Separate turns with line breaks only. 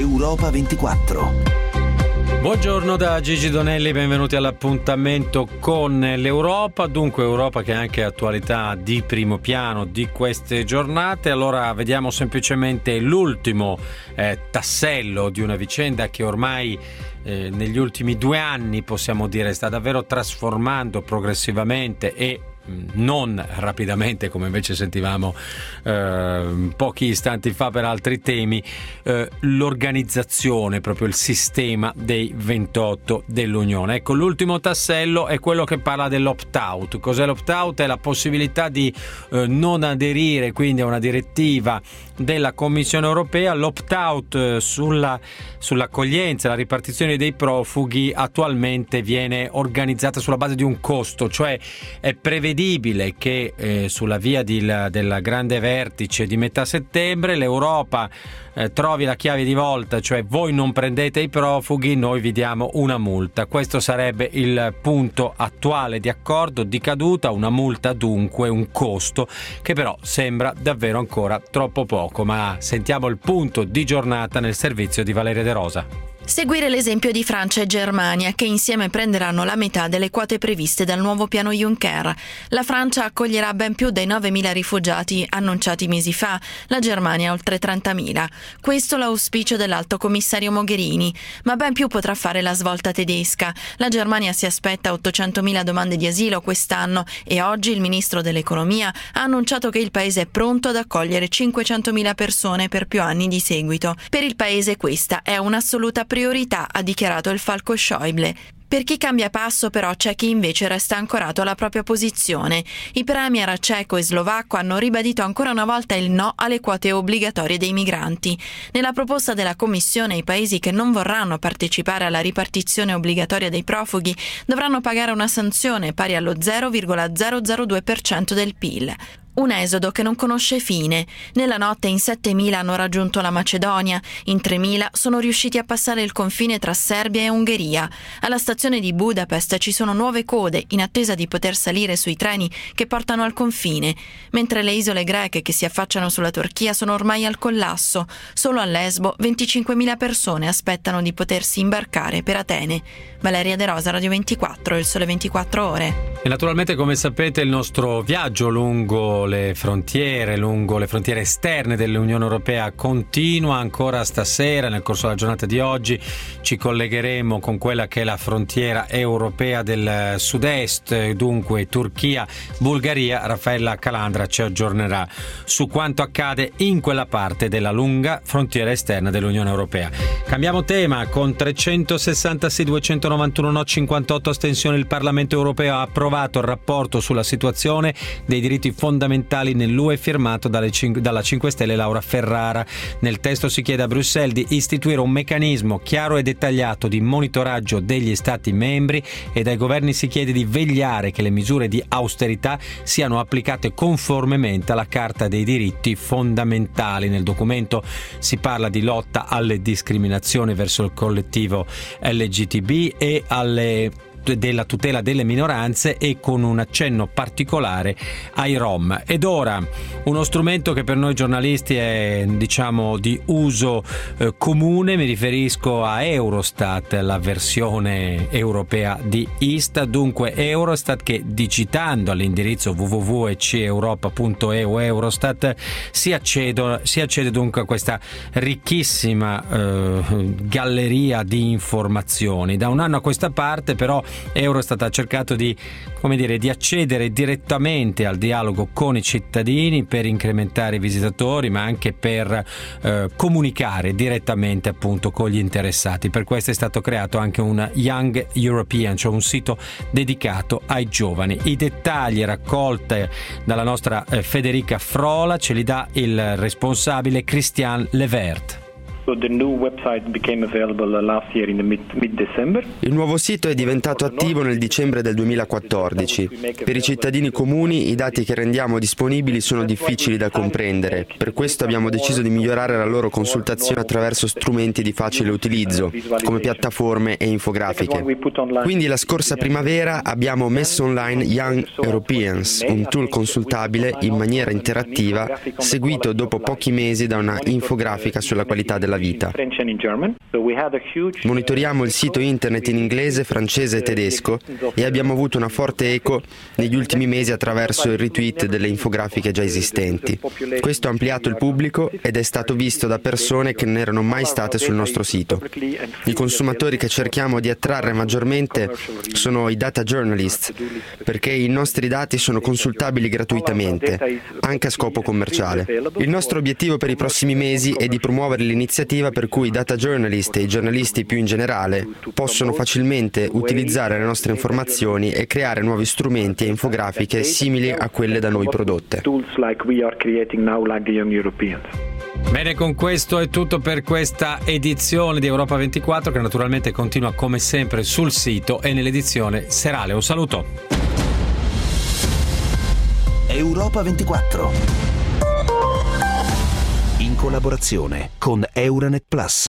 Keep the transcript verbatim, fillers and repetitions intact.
Europa ventiquattro.
Buongiorno da Gigi Donelli, benvenuti all'appuntamento con l'Europa. Dunque Europa che è anche attualità di primo piano di queste giornate. Allora vediamo semplicemente l'ultimo eh, tassello di una vicenda che ormai eh, negli ultimi due anni possiamo dire sta davvero trasformando progressivamente e non rapidamente come invece sentivamo eh, pochi istanti fa per altri temi, eh, l'organizzazione, proprio il sistema dei ventotto dell'Unione. Ecco, l'ultimo tassello è quello che parla dell'opt-out. Cos'è l'opt-out? È la possibilità di eh, non aderire quindi a una direttiva della Commissione europea. L'opt-out eh, sulla, sull'accoglienza, la ripartizione dei profughi attualmente viene organizzata sulla base di un costo, cioè è prevedibile che eh, sulla via di la, del grande vertice di metà settembre l'Europa eh, trovi la chiave di volta, cioè voi non prendete i profughi, noi vi diamo una multa. Questo sarebbe il punto attuale di accordo, di caduta, una multa dunque, un costo che però sembra davvero ancora troppo poco, ma sentiamo il punto di giornata nel servizio di Valeria De Rosa.
Seguire l'esempio di Francia e Germania, che insieme prenderanno la metà delle quote previste dal nuovo piano Juncker. La Francia accoglierà ben più dei novemila rifugiati annunciati mesi fa, la Germania oltre trentamila. Questo l'auspicio dell'alto commissario Mogherini, ma ben più potrà fare la svolta tedesca. La Germania si aspetta ottocentomila domande di asilo quest'anno e oggi il ministro dell'economia ha annunciato che il paese è pronto ad accogliere cinquecentomila persone per più anni di seguito. Per il paese questa è un'assoluta priorità, ha dichiarato il falco Schäuble. Per chi cambia passo però c'è chi invece resta ancorato alla propria posizione. I premier ceco e slovacco hanno ribadito ancora una volta il no alle quote obbligatorie dei migranti. Nella proposta della Commissione i paesi che non vorranno partecipare alla ripartizione obbligatoria dei profughi dovranno pagare una sanzione pari allo zero virgola zero zero due per cento del P I L. Un esodo che non conosce fine. Nella notte in settemila hanno raggiunto la Macedonia, in tremila sono riusciti a passare il confine tra Serbia e Ungheria. Alla stazione di Budapest ci sono nuove code in attesa di poter salire sui treni che portano al confine, mentre le isole greche che si affacciano sulla Turchia sono ormai al collasso. Solo a Lesbo venticinquemila persone aspettano di potersi imbarcare per Atene. Valeria De Rosa, Radio ventiquattro, Il Sole ventiquattro Ore.
E naturalmente, come sapete, il nostro viaggio lungo le frontiere, lungo le frontiere esterne dell'Unione Europea continua ancora stasera. Nel corso della giornata di oggi ci collegheremo con quella che è la frontiera europea del sud-est, dunque Turchia, Bulgaria. Raffaella Calandra ci aggiornerà su quanto accade in quella parte della lunga frontiera esterna dell'Unione Europea. Cambiamo tema. Con trecentosessantasei duecentonovantuno no cinquantotto astensioni il Parlamento Europeo ha approvato il rapporto sulla situazione dei diritti fondamentali nell'U E firmato dalle cin- dalla cinque Stelle Laura Ferrara. Nel testo si chiede a Bruxelles di istituire un meccanismo chiaro e dettagliato di monitoraggio degli Stati membri e dai governi si chiede di vegliare che le misure di austerità siano applicate conformemente alla Carta dei diritti fondamentali. Nel documento si parla di lotta alle discriminazioni verso il collettivo L G B T e alle della tutela delle minoranze e con un accenno particolare ai Rom. Ed ora uno strumento che per noi giornalisti è diciamo di uso eh, comune, mi riferisco a Eurostat, la versione europea di Istat. Dunque Eurostat che digitando all'indirizzo w w w punto e c europa punto e u Eurostat si accede, si accede dunque a questa ricchissima eh, galleria di informazioni. Da un anno a questa parte però Eurostat ha cercato di, come dire, di accedere direttamente al dialogo con i cittadini per incrementare i visitatori, ma anche per eh, comunicare direttamente appunto con gli interessati. Per questo è stato creato anche un Young European, cioè un sito dedicato ai giovani. I dettagli raccolti dalla nostra eh, Federica Frola ce li dà il responsabile Christian Levert.
Il nuovo sito è diventato attivo nel dicembre del duemilaquattordici. Per i cittadini comuni i dati che rendiamo disponibili sono difficili da comprendere. Per questo abbiamo deciso di migliorare la loro consultazione attraverso strumenti di facile utilizzo, come piattaforme e infografiche. Quindi la scorsa primavera abbiamo messo online Young Europeans, un tool consultabile in maniera interattiva, seguito dopo pochi mesi da una infografica sulla qualità della della vita. Monitoriamo il sito internet in inglese, francese e tedesco e abbiamo avuto una forte eco negli ultimi mesi attraverso il retweet delle infografiche già esistenti. Questo ha ampliato il pubblico ed è stato visto da persone che non erano mai state sul nostro sito. I consumatori che cerchiamo di attrarre maggiormente sono i data journalists, perché i nostri dati sono consultabili gratuitamente, anche a scopo commerciale. Il nostro obiettivo per i prossimi mesi è di promuovere l'iniziativa per cui i data journalist e i giornalisti più in generale possono facilmente utilizzare le nostre informazioni e creare nuovi strumenti e infografiche simili a quelle da noi prodotte.
Bene, con questo è tutto per questa edizione di Europa ventiquattro, che naturalmente continua come sempre sul sito e nell'edizione serale. Un saluto.
Europa ventiquattro, in collaborazione con Euronet Plus.